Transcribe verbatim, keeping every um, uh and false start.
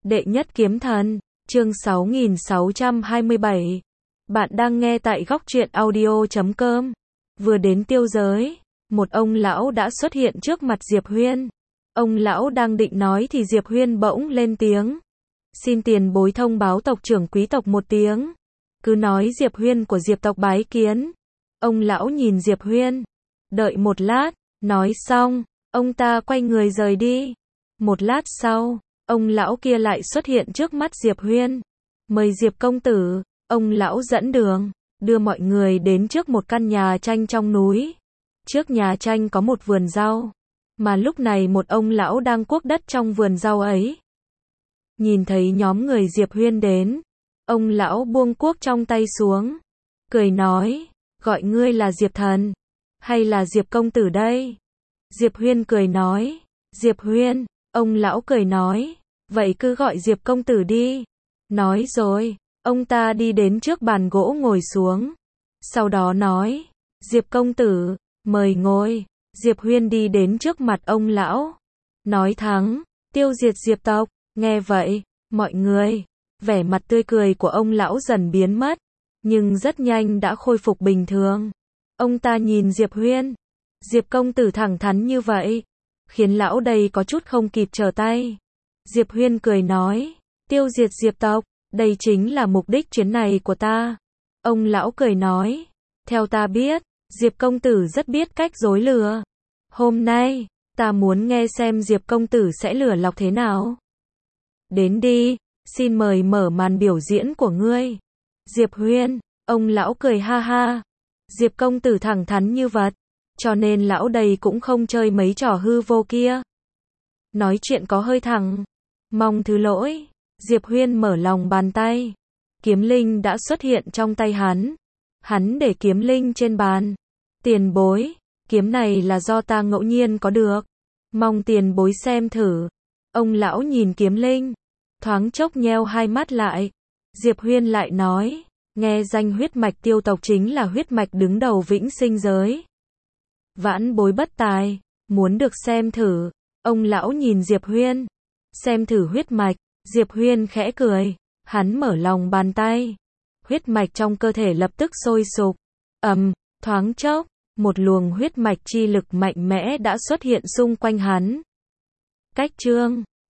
Đệ nhất kiếm thần, chương sáu nghìn sáu trăm hai mươi bảy. Bạn đang nghe tại góc truyện audio chấm com. Vừa đến tiêu giới, một ông lão đã xuất hiện trước mặt Diệp Huyên. Ông lão đang định nói thì Diệp Huyên bỗng lên tiếng. Xin tiền bối thông báo tộc trưởng quý tộc một tiếng. Cứ nói Diệp Huyên của Diệp tộc bái kiến. Ông lão nhìn Diệp Huyên. Đợi một lát, nói xong, ông ta quay người rời đi. Một lát sau, ông lão kia lại xuất hiện trước mắt Diệp Huyên. Mời Diệp công tử, ông lão dẫn đường, đưa mọi người đến trước một căn nhà tranh trong núi. Trước nhà tranh có một vườn rau, mà lúc này một ông lão đang cuốc đất trong vườn rau ấy. Nhìn thấy nhóm người Diệp Huyên đến, ông lão buông cuốc trong tay xuống, cười nói, gọi ngươi là Diệp thần, hay là Diệp công tử đây? Diệp Huyên cười nói, Diệp Huyên. Ông lão cười nói, vậy cứ gọi Diệp công tử đi. Nói rồi, ông ta đi đến trước bàn gỗ ngồi xuống. Sau đó nói, Diệp công tử, mời ngồi. Diệp Huyên đi đến trước mặt ông lão. Nói thẳng, tiêu diệt Diệp tộc. Nghe vậy, mọi người, vẻ mặt tươi cười của ông lão dần biến mất, nhưng rất nhanh đã khôi phục bình thường. Ông ta nhìn Diệp Huyên. Diệp công tử thẳng thắn như vậy, khiến lão đây có chút không kịp trở tay. Diệp Huyên cười nói, tiêu diệt Diệp tộc, đây chính là mục đích chuyến này của ta. Ông lão cười nói, theo ta biết, Diệp công tử rất biết cách dối lừa. Hôm nay, ta muốn nghe xem Diệp công tử sẽ lừa lọc thế nào. Đến đi, xin mời mở màn biểu diễn của ngươi. Diệp Huyên, ông lão cười ha ha. Diệp công tử thẳng thắn như vật, cho nên lão đây cũng không chơi mấy trò hư vô kia. Nói chuyện có hơi thẳng. Mong thứ lỗi. Diệp Huyên mở lòng bàn tay. Kiếm linh đã xuất hiện trong tay hắn. Hắn để kiếm linh trên bàn. Tiền bối, kiếm này là do ta ngẫu nhiên có được. Mong tiền bối xem thử. Ông lão nhìn kiếm linh, thoáng chốc nheo hai mắt lại. Diệp Huyên lại nói, nghe danh huyết mạch tiêu tộc chính là huyết mạch đứng đầu vĩnh sinh giới. Vãn bối bất tài, muốn được xem thử. Ông lão nhìn Diệp Huyên, xem thử huyết mạch. Diệp Huyên khẽ cười, hắn mở lòng bàn tay. Huyết mạch trong cơ thể lập tức sôi sục. Ầm, thoáng chốc, một luồng huyết mạch chi lực mạnh mẽ đã xuất hiện xung quanh hắn. Cách chương